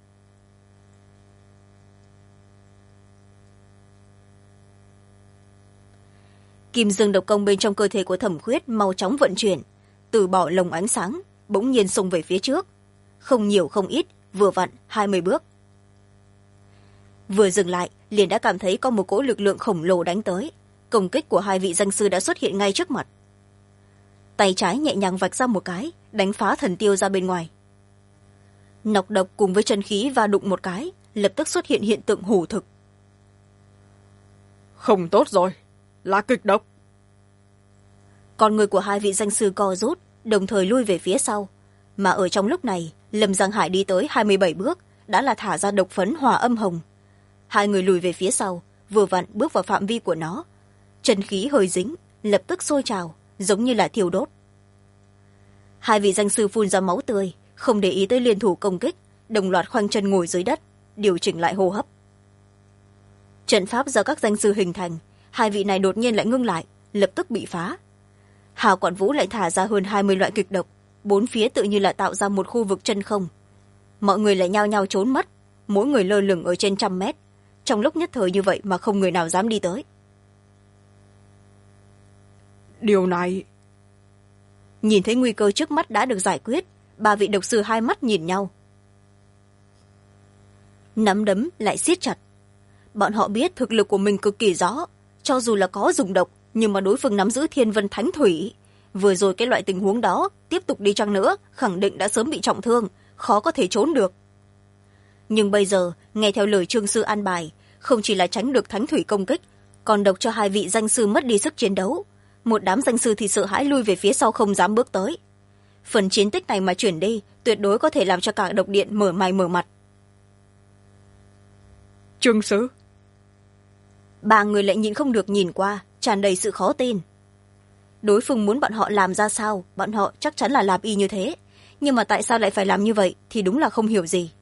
Kim dương độc công bên trong cơ thể của Thẩm Khuyết mau chóng vận chuyển, từ bỏ lồng ánh sáng bỗng nhiên xông về phía trước, không nhiều không ít, vừa vặn 20 bước. Vừa dừng lại liền đã cảm thấy có một cỗ lực lượng khổng lồ đánh tới, công kích của hai vị danh sư đã xuất hiện ngay trước mặt. Tay trái nhẹ nhàng vạch ra một cái, đánh phá thần tiêu ra bên ngoài. Nọc độc cùng với chân khí va đụng một cái, lập tức xuất hiện hiện tượng hủ thực.
Không tốt rồi, là kịch độc.
Con người của hai vị danh sư co rút, đồng thời lui về phía sau, mà ở trong lúc này Lâm Giang Hải đi tới 27 bước đã là thả ra độc phấn hòa âm hồng. Hai người lùi về phía sau, vừa vặn bước vào phạm vi của nó, chân khí hơi dính, lập tức sôi trào, giống như là thiêu đốt. Hai vị danh sư phun ra máu tươi, không để ý tới liên thủ công kích, đồng loạt khoanh chân ngồi dưới đất, điều chỉnh lại hô hấp. Trận pháp do các danh sư hình thành, hai vị này đột nhiên lại ngưng lại, lập tức bị phá. Hào Quản Vũ lại thả ra hơn 20 loại kịch độc, bốn phía tự như là tạo ra một khu vực chân không. Mọi người lại nhao nhao trốn mất, mỗi người lơ lửng ở trên 100 mét, trong lúc nhất thời như vậy mà không người nào dám đi tới.
Điều này...
Nhìn thấy nguy cơ trước mắt đã được giải quyết, ba vị độc sư hai mắt nhìn nhau. Nắm đấm lại siết chặt. Bọn họ biết thực lực của mình cực kỳ rõ, cho dù là có dùng độc, nhưng mà đối phương nắm giữ Thiên Vân Thánh Thủy. Vừa rồi cái loại tình huống đó, tiếp tục đi chăng nữa, khẳng định đã sớm bị trọng thương, khó có thể trốn được. Nhưng bây giờ, nghe theo lời Trương sư an bài, không chỉ là tránh được Thánh Thủy công kích, còn độc cho hai vị danh sư mất đi sức chiến đấu. Một đám danh sư thì sợ hãi lui về phía sau không dám bước tới. Phần chiến tích này mà chuyển đi, tuyệt đối có thể làm cho cả độc điện mở mày mở mặt.
Trương sư.
Ba người lại nhịn không được nhìn qua, tràn đầy sự khó tin. Đối phương muốn bọn họ làm ra sao, bọn họ chắc chắn là làm y như thế, nhưng mà tại sao lại phải làm như vậy thì đúng là không hiểu gì.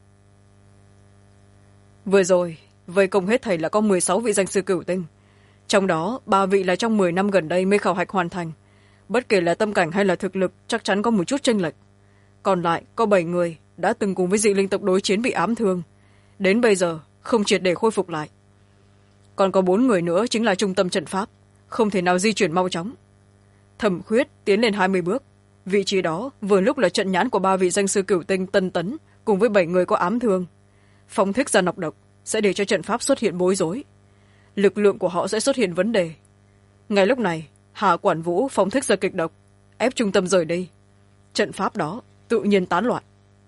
Vừa rồi vây công hết thảy là có 16 vị danh sư cửu tinh, trong đó 3 vị là trong 10 năm gần đây mới khảo hạch hoàn thành, bất kể là tâm cảnh hay là thực lực chắc chắn có một chút chênh lệch. Còn lại có 7 người đã từng cùng với dị linh tộc đối chiến bị ám thương, đến bây giờ không triệt để khôi phục lại. Còn có 4 người nữa chính là trung tâm trận pháp, không thể nào di chuyển mau chóng. Thẩm Khuyết tiến lên 20 bước, vị trí đó vừa lúc là trận nhãn của 3 vị danh sư cửu tinh Tân Tấn cùng với 7 người có ám thương. Phóng thích ra nọc độc sẽ để cho trận pháp xuất hiện bối rối, lực lượng của họ sẽ xuất hiện vấn đề. Ngay lúc này Hạ Quản Vũ phóng thích ra kịch độc, ép trung tâm rời đi, trận pháp đó tự nhiên tán loạn.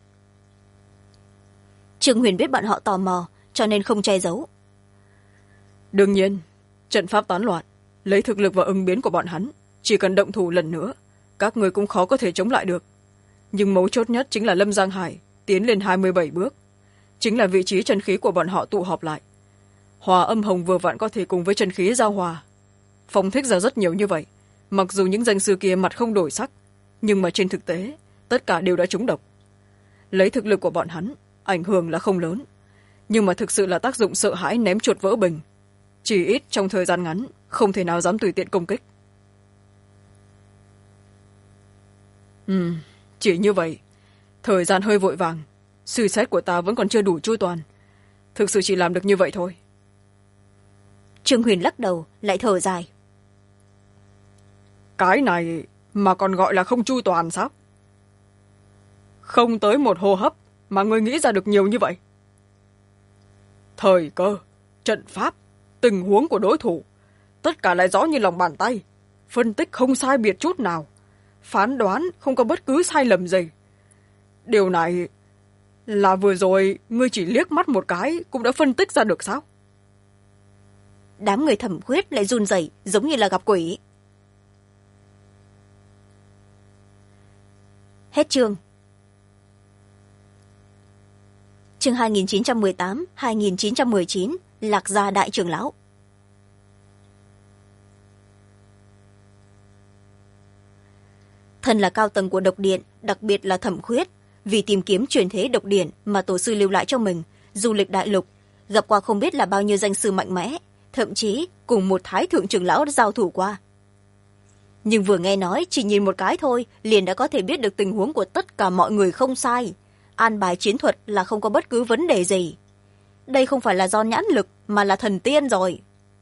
Trương Huyền biết bọn họ tò mò, cho nên không che giấu.
Đương nhiên, trận pháp tán loạn, lấy thực lực và ứng biến của bọn hắn, chỉ cần động thủ lần nữa, các người cũng khó có thể chống lại được. Nhưng mấu chốt nhất chính là Lâm Giang Hải tiến lên 27 bước, chính là vị trí chân khí của bọn họ tụ họp lại. Hòa âm hồng vừa vặn có thể cùng với chân khí giao hòa, phóng thích ra rất nhiều như vậy. Mặc dù những danh sư kia mặt không đổi sắc, nhưng mà trên thực tế tất cả đều đã trúng độc. Lấy thực lực của bọn hắn, ảnh hưởng là không lớn, nhưng mà thực sự là tác dụng sợ hãi ném chuột vỡ bình, chỉ ít trong thời gian ngắn không thể nào dám tùy tiện công kích. Chỉ như vậy, thời gian hơi vội vàng, suy xét của ta vẫn còn chưa đủ chu toàn, thực sự chỉ làm được như vậy thôi.
Trương Huyền lắc đầu, lại thở dài.
Cái này mà còn gọi là không chu toàn sao? Không tới một hô hấp mà ngươi nghĩ ra được nhiều như vậy. Thời cơ trận pháp, tình huống của đối thủ, tất cả lại rõ như lòng bàn tay, phân tích không sai biệt chút nào, phán đoán không có bất cứ sai lầm gì. Điều này là vừa rồi ngươi chỉ liếc mắt một cái cũng đã phân tích ra được sao?
Đám người Thẩm Khuyết lại run rẩy giống như là gặp quỷ. Hết chương. Chương 2918-2919, Lạc Gia Đại Trưởng Lão. Thần là cao tầng của độc điện, đặc biệt là Thẩm Khuyết, vì tìm kiếm truyền thế độc điện mà tổ sư lưu lại cho mình, du lịch đại lục, gặp qua không biết là bao nhiêu danh sư mạnh mẽ, thậm chí cùng một thái thượng trưởng lão đã giao thủ qua. Nhưng vừa nghe nói chỉ nhìn một cái thôi liền đã có thể biết được tình huống của tất cả mọi người không sai, an bài chiến thuật là không có bất cứ vấn đề gì. Đây không phải là do nhãn lực mà là thần tiên rồi.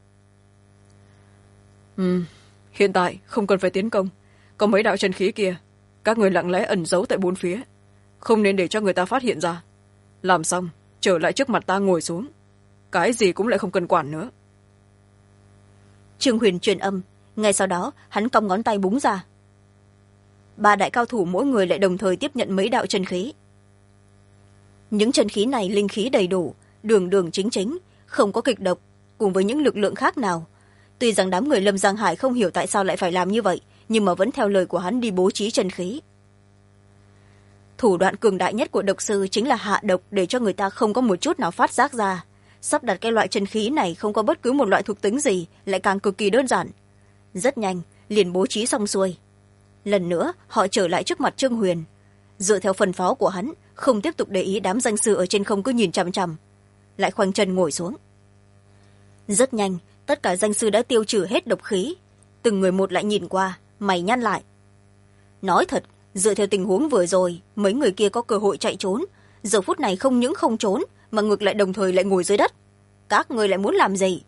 Hiện tại không cần phải tiến công, có mấy đạo chân khí kia các người lặng lẽ ẩn giấu tại bốn phía, không nên để cho người ta phát hiện ra. Làm xong trở lại trước mặt ta ngồi xuống, cái gì cũng lại không cần quản nữa.
Trương Huyền truyền âm, ngay sau đó hắn cong ngón tay búng ra. Ba đại cao thủ mỗi người lại đồng thời tiếp nhận mấy đạo chân khí. Những chân khí này linh khí đầy đủ, đường đường chính chính, không có kịch độc, cùng với những lực lượng khác nào. Tuy rằng đám người Lâm Giang Hải không hiểu tại sao lại phải làm như vậy, nhưng mà vẫn theo lời của hắn đi bố trí chân khí. Thủ đoạn cường đại nhất của độc sư chính là hạ độc để cho người ta không có một chút nào phát giác ra. Sắp đặt cái loại chân khí này không có bất cứ một loại thuộc tính gì, lại càng cực kỳ đơn giản. Rất nhanh liền bố trí xong xuôi. Lần nữa họ trở lại trước mặt Trương Huyền, dựa theo phân phó của hắn, không tiếp tục để ý đám danh sư ở trên không cứ nhìn chằm chằm, lại khoanh chân ngồi xuống. Rất nhanh tất cả danh sư đã tiêu trừ hết độc khí, từng người một lại nhìn qua, mày nhăn lại. Nói thật, dựa theo tình huống vừa rồi, mấy người kia có cơ hội chạy trốn, giờ phút này không những không trốn mà ngược lại đồng thời lại ngồi dưới đất. Các người lại muốn làm gì?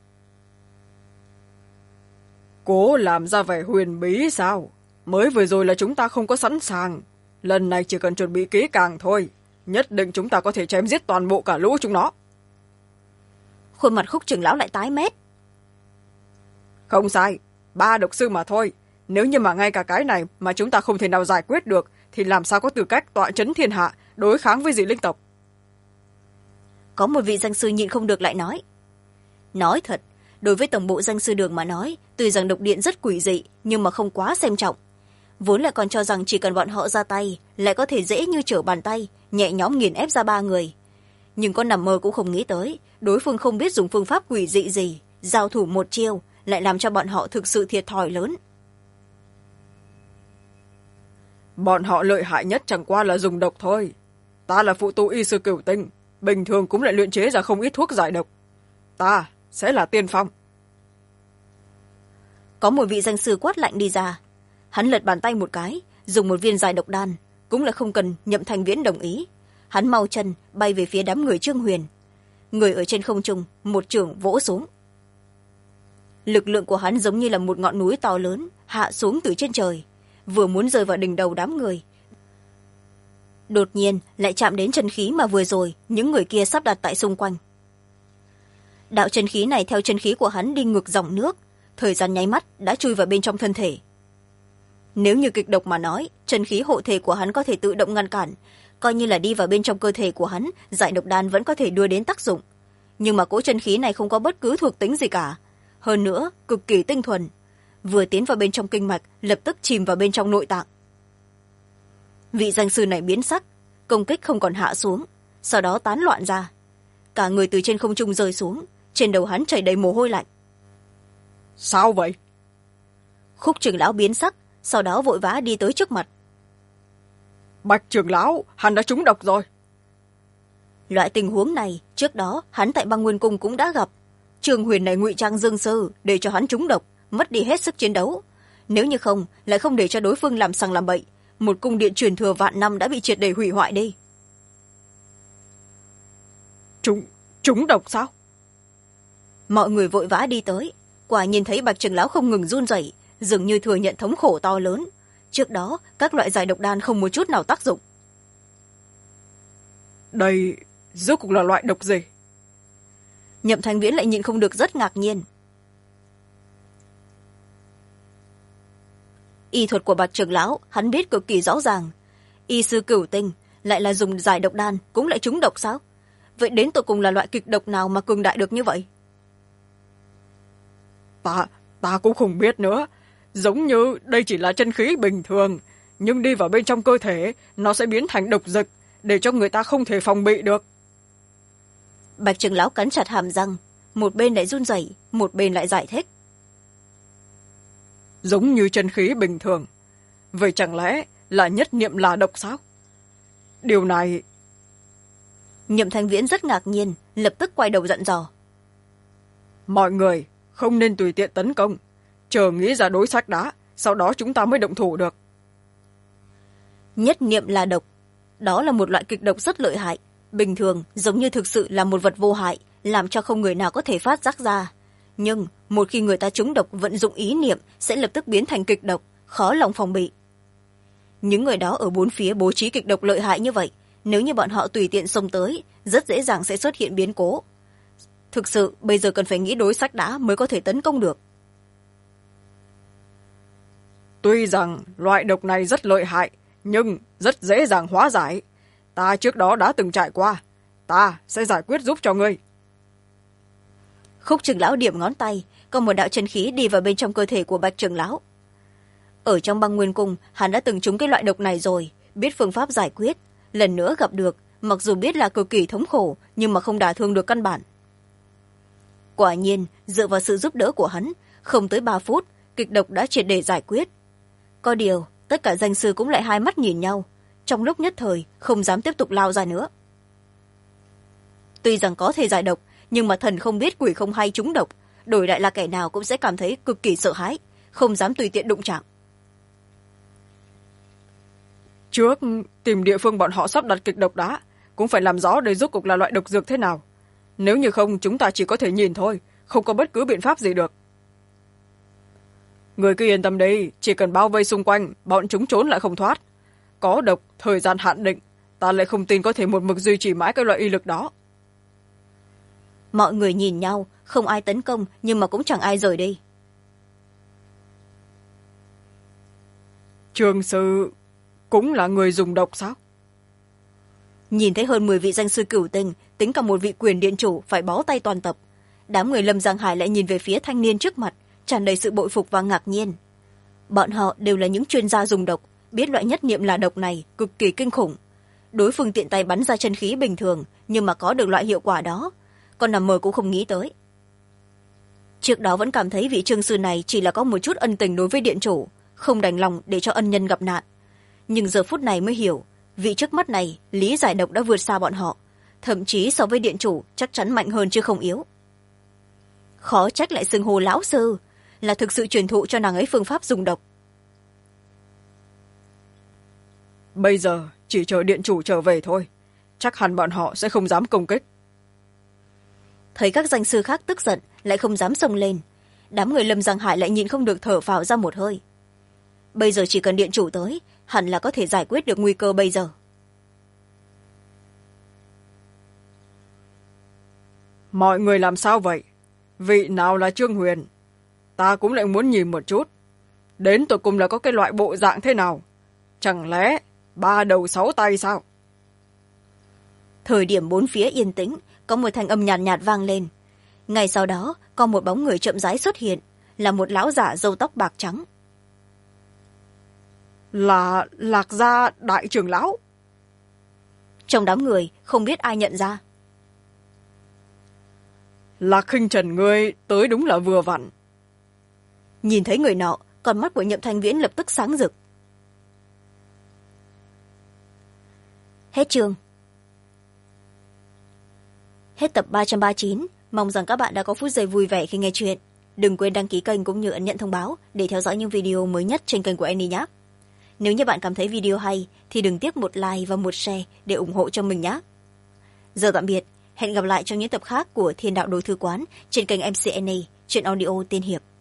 Cố làm ra vẻ huyền bí sao? Mới vừa rồi là chúng ta không có sẵn sàng, lần này chỉ cần chuẩn bị kỹ càng thôi, nhất định chúng ta có thể chém giết toàn bộ cả lũ chúng nó.
Khuôn mặt Khúc trưởng lão lại tái mét.
Không sai, 3 độc sư mà thôi, nếu như mà ngay cả cái này mà chúng ta không thể nào giải quyết được thì làm sao có tư cách tọa chấn thiên hạ đối kháng với dị linh tộc.
Có một vị danh sư nhịn không được lại nói. Nói thật, đối với tổng bộ danh sư đường mà nói, tuy rằng độc điện rất quỷ dị nhưng mà không quá xem trọng, vốn lại còn cho rằng chỉ cần bọn họ ra tay lại có thể dễ như trở bàn tay nhẹ nhõm nghiền ép ra 3 người. Nhưng có nằm mơ cũng không nghĩ tới đối phương không biết dùng phương pháp quỷ dị gì, giao thủ một chiêu lại làm cho bọn họ thực sự thiệt thòi lớn.
Bọn họ lợi hại nhất chẳng qua là dùng độc thôi. Ta là phụ tu y sư Cửu Tinh, bình thường cũng lại luyện chế ra không ít thuốc giải độc. Ta sẽ là tiên phong.
Có một vị danh sư quát lạnh đi ra, hắn lật bàn tay một cái, dùng một viên giải độc đan, cũng là không cần Nhậm Thanh Viễn đồng ý. Hắn mau chân bay về phía đám người Trương Huyền, người ở trên không trung một chưởng vỗ xuống. Lực lượng của hắn giống như là một ngọn núi to lớn hạ xuống từ trên trời, vừa muốn rơi vào đỉnh đầu đám người, đột nhiên lại chạm đến chân khí mà vừa rồi những người kia sắp đặt tại xung quanh. Đạo chân khí này theo chân khí của hắn đi ngược dòng nước, thời gian nháy mắt đã chui vào bên trong thân thể. Nếu như kịch độc mà nói, chân khí hộ thể của hắn có thể tự động ngăn cản, coi như là đi vào bên trong cơ thể của hắn, giải độc đan vẫn có thể đưa đến tác dụng. Nhưng mà cỗ chân khí này không có bất cứ thuộc tính gì cả, hơn nữa cực kỳ tinh thuần, vừa tiến vào bên trong kinh mạch lập tức chìm vào bên trong nội tạng. Vị danh sư này biến sắc, công kích không còn hạ xuống, sau đó tán loạn ra, cả người từ trên không trung rơi xuống, trên đầu hắn chảy đầy mồ hôi lạnh.
Sao vậy?
Khúc trưởng lão biến sắc, sau đó vội vã đi tới trước mặt.
Bạch trưởng lão, hắn đã trúng độc rồi.
Loại tình huống này trước đó hắn tại Băng Nguyên Cung cũng đã gặp. Trương Huyền này ngụy trang dương sư để cho hắn trúng độc, mất đi hết sức chiến đấu. Nếu như không, lại không để cho đối phương làm sằng làm bậy, một cung điện truyền thừa vạn năm đã bị triệt để hủy hoại đi.
Trúng độc sao?
Mọi người vội vã đi tới, quả nhìn thấy Bạch trưởng lão không ngừng run rẩy, dường như thừa nhận thống khổ to lớn. Trước đó các loại giải độc đan không một chút nào tác dụng.
Đây rốt cuộc là loại độc gì?
Nhậm Thanh Viễn lại nhịn không được rất ngạc nhiên. Y thuật của Bạch trưởng lão hắn biết cực kỳ rõ ràng. Y sư Cửu Tinh lại là dùng giải độc đan cũng lại trúng độc sao? Vậy đến tột cùng là loại kịch độc nào mà cường đại được như vậy?
Ta cũng không biết nữa. Giống như đây chỉ là chân khí bình thường, nhưng đi vào bên trong cơ thể nó sẽ biến thành độc dực, để cho người ta không thể phòng bị được.
Bạch trưởng lão cắn chặt hàm răng, một bên lại run rẩy, một bên lại giải thích.
Giống như chân khí bình thường, vậy chẳng lẽ là nhất niệm là độc sao? Điều này...
Nhậm Thanh Viễn rất ngạc nhiên, lập tức quay đầu dặn dò.
Mọi người không nên tùy tiện tấn công, chờ nghĩ ra đối sách đã, sau đó chúng ta mới động thủ được.
Nhất niệm là độc, đó là một loại kịch độc rất lợi hại, bình thường giống như thực sự là một vật vô hại, làm cho không người nào có thể phát giác ra. Nhưng một khi người ta trúng độc vận dụng ý niệm sẽ lập tức biến thành kịch độc, khó lòng phòng bị. Những người đó ở bốn phía bố trí kịch độc lợi hại như vậy, nếu như bọn họ tùy tiện xông tới, rất dễ dàng sẽ xuất hiện biến cố. Thực sự bây giờ cần phải nghĩ đối sách đã mới có thể tấn công được.
Tuy rằng loại độc này rất lợi hại, nhưng rất dễ dàng hóa giải. Ta trước đó đã từng trải qua, ta sẽ giải quyết giúp cho ngươi.
Khúc trưởng lão điểm ngón tay, có một đạo chân khí đi vào bên trong cơ thể của Bạch trưởng lão. Ở trong Băng Nguyên Cung, hắn đã từng trúng cái loại độc này rồi, biết phương pháp giải quyết. Lần nữa gặp được, mặc dù biết là cực kỳ thống khổ, nhưng mà không đả thương được căn bản. Quả nhiên, dựa vào sự giúp đỡ của hắn, không tới 3 phút, kịch độc đã triệt để giải quyết. Có điều, tất cả danh sư cũng lại hai mắt nhìn nhau, trong lúc nhất thời không dám tiếp tục lao ra nữa. Tuy rằng có thể giải độc, nhưng mà thần không biết quỷ không hay trúng độc, đổi lại là kẻ nào cũng sẽ cảm thấy cực kỳ sợ hãi, không dám tùy tiện đụng chạm.
Trước tìm địa phương bọn họ sắp đặt kịch độc đá, cũng phải làm rõ đây rốt cuộc là loại độc dược thế nào. Nếu như không, chúng ta chỉ có thể nhìn thôi, không có bất cứ biện pháp gì được. Người cứ yên tâm đi, chỉ cần bao vây xung quanh, bọn chúng trốn lại không thoát. Có độc, thời gian hạn định, ta lại không tin có thể một mực duy trì mãi cái loại y lực đó.
Mọi người nhìn nhau, không ai tấn công, nhưng mà cũng chẳng ai rời đi.
Trường sư cũng là người dùng độc sao?
Nhìn thấy hơn 10 vị danh sư Cửu Tinh, tính cả một vị quyền điện chủ phải bó tay toàn tập. Đám người Lâm Giang Hải lại nhìn về phía thanh niên trước mặt, tràn đầy sự bội phục và ngạc nhiên. Bọn họ đều là những chuyên gia dùng độc, biết loại nhất niệm là độc này cực kỳ kinh khủng. Đối phương tiện tay bắn ra chân khí bình thường, nhưng mà có được loại hiệu quả đó, còn nằm mơ cũng không nghĩ tới. Trước đó vẫn cảm thấy vị trương sư này chỉ là có một chút ân tình đối với điện chủ, không đành lòng để cho ân nhân gặp nạn. Nhưng giờ phút này mới hiểu, vị trước mắt này lý giải độc đã vượt xa bọn họ, thậm chí so với điện chủ chắc chắn mạnh hơn chứ không yếu. Khó trách lại xưng hô lão sư, là thực sự truyền thụ cho nàng ấy phương pháp dùng độc.
Bây giờ chỉ chờ điện chủ trở về thôi, chắc hẳn bọn họ sẽ không dám công kích.
Thấy các danh sư khác tức giận, lại không dám xông lên, đám người Lâm Giang Hải lại nhịn không được thở phào ra một hơi. Bây giờ chỉ cần điện chủ tới, hẳn là có thể giải quyết được nguy cơ bây giờ.
Mọi người làm sao vậy? Vị nào là Trương Huyền? Ta cũng lại muốn nhìn một chút. Đến tụi cùng là có cái loại bộ dạng thế nào? Chẳng lẽ 3 đầu 6 tay sao?
Thời điểm bốn phía yên tĩnh, có một thanh âm nhàn nhạt vang lên. Ngay sau đó, có một bóng người chậm rãi xuất hiện, là một lão giả râu tóc bạc trắng.
Là Lạc Gia đại trưởng lão.
Trong đám người, không biết ai nhận ra.
Lạc Khinh Trần ngươi tới đúng là vừa vặn.
Nhìn thấy người nọ, con mắt của Nhậm Thanh Viễn lập tức sáng rực. Hết chương. Hết tập 339. Mong rằng các bạn đã có phút giây vui vẻ khi nghe chuyện. Đừng quên đăng ký kênh cũng như ấn nhận thông báo để theo dõi những video mới nhất trên kênh của Annie nhé. Nếu như bạn cảm thấy video hay thì đừng tiếc một like và một share để ủng hộ cho mình nhé. Giờ tạm biệt, hẹn gặp lại trong những tập khác của Thiên Đạo Đồ Thư Quán trên kênh MC Annie, truyện audio tiên hiệp.